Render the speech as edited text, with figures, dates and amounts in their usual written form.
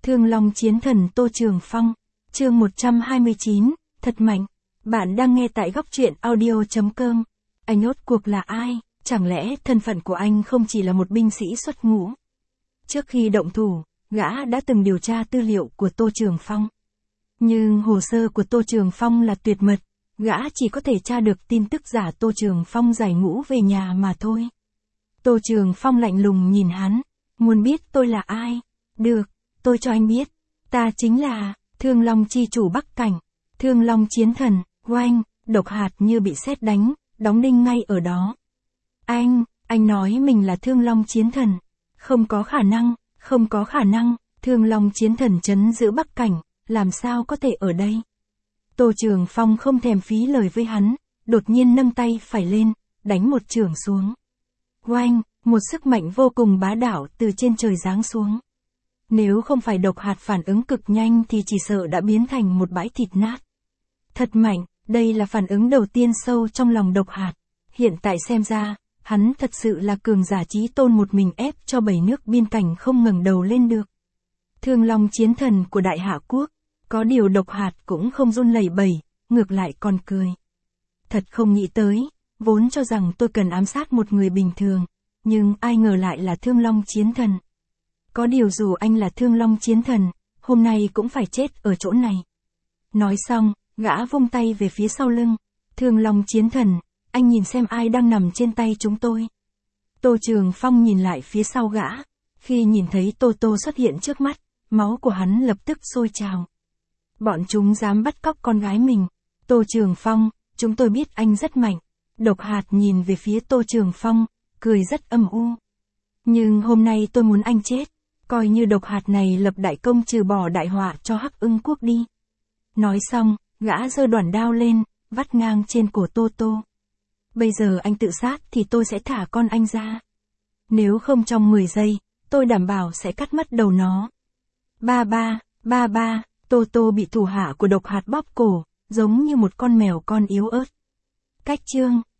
Thương Long Chiến Thần Tô Trường Phong, chương 129, thật mạnh. Bạn đang nghe tại góc truyện audio.com. Anh rốt cuộc là ai? Chẳng lẽ thân phận của anh không chỉ là một binh sĩ xuất ngũ? Trước khi động thủ, gã đã từng điều tra tư liệu của Tô Trường Phong. Nhưng hồ sơ của Tô Trường Phong là tuyệt mật, gã chỉ có thể tra được tin tức giả Tô Trường Phong giải ngũ về nhà mà thôi. Tô Trường Phong lạnh lùng nhìn hắn, muốn biết tôi là ai? Được, tôi cho anh biết, ta chính là Thương Long chi chủ Bắc Cảnh, Thương Long Chiến Thần. Oanh, độc hạt như bị sét đánh, đóng đinh ngay ở đó. Anh nói mình là Thương Long Chiến Thần. Không có khả năng, Thương Long Chiến Thần trấn giữ Bắc Cảnh, làm sao có thể ở đây? Tô Trường Phong không thèm phí lời với hắn, đột nhiên nâng tay phải lên, đánh một chưởng xuống. Oanh, một sức mạnh vô cùng bá đạo từ trên trời giáng xuống. Nếu không phải độc hạt phản ứng cực nhanh thì chỉ sợ đã biến thành một bãi thịt nát. Thật mạnh, đây là phản ứng đầu tiên sâu trong lòng độc hạt. Hiện tại xem ra, hắn thật sự là cường giả chí tôn một mình ép cho 7 nước biên cảnh không ngẩng đầu lên được. Thương Long Chiến Thần của Đại Hạ Quốc, có điều độc hạt cũng không run lẩy bẩy, ngược lại còn cười. Thật không nghĩ tới, vốn cho rằng tôi cần ám sát một người bình thường, nhưng ai ngờ lại là Thương Long Chiến Thần. Có điều dù anh là Thương Long Chiến Thần, hôm nay cũng phải chết ở chỗ này. Nói xong, gã vung tay về phía sau lưng. Thương Long Chiến Thần, anh nhìn xem ai đang nằm trên tay chúng tôi. Tô Trường Phong nhìn lại phía sau gã. Khi nhìn thấy Tô Tô xuất hiện trước mắt, máu của hắn lập tức sôi trào. Bọn chúng dám bắt cóc con gái mình. Tô Trường Phong, chúng tôi biết anh rất mạnh. Độc hạt nhìn về phía Tô Trường Phong, cười rất âm u. Nhưng hôm nay tôi muốn anh chết, coi như độc hạt này lập đại công trừ bỏ đại họa cho Hắc Ưng Quốc đi. Nói xong, gã giơ đoản đao lên, vắt ngang trên cổ Tô Tô. Bây giờ anh tự sát thì tôi sẽ thả con anh ra. Nếu không trong 10 giây, tôi đảm bảo sẽ cắt mất đầu nó. Ba, Tô Tô bị thủ hạ của độc hạt bóp cổ, giống như một con mèo con yếu ớt. Cách chương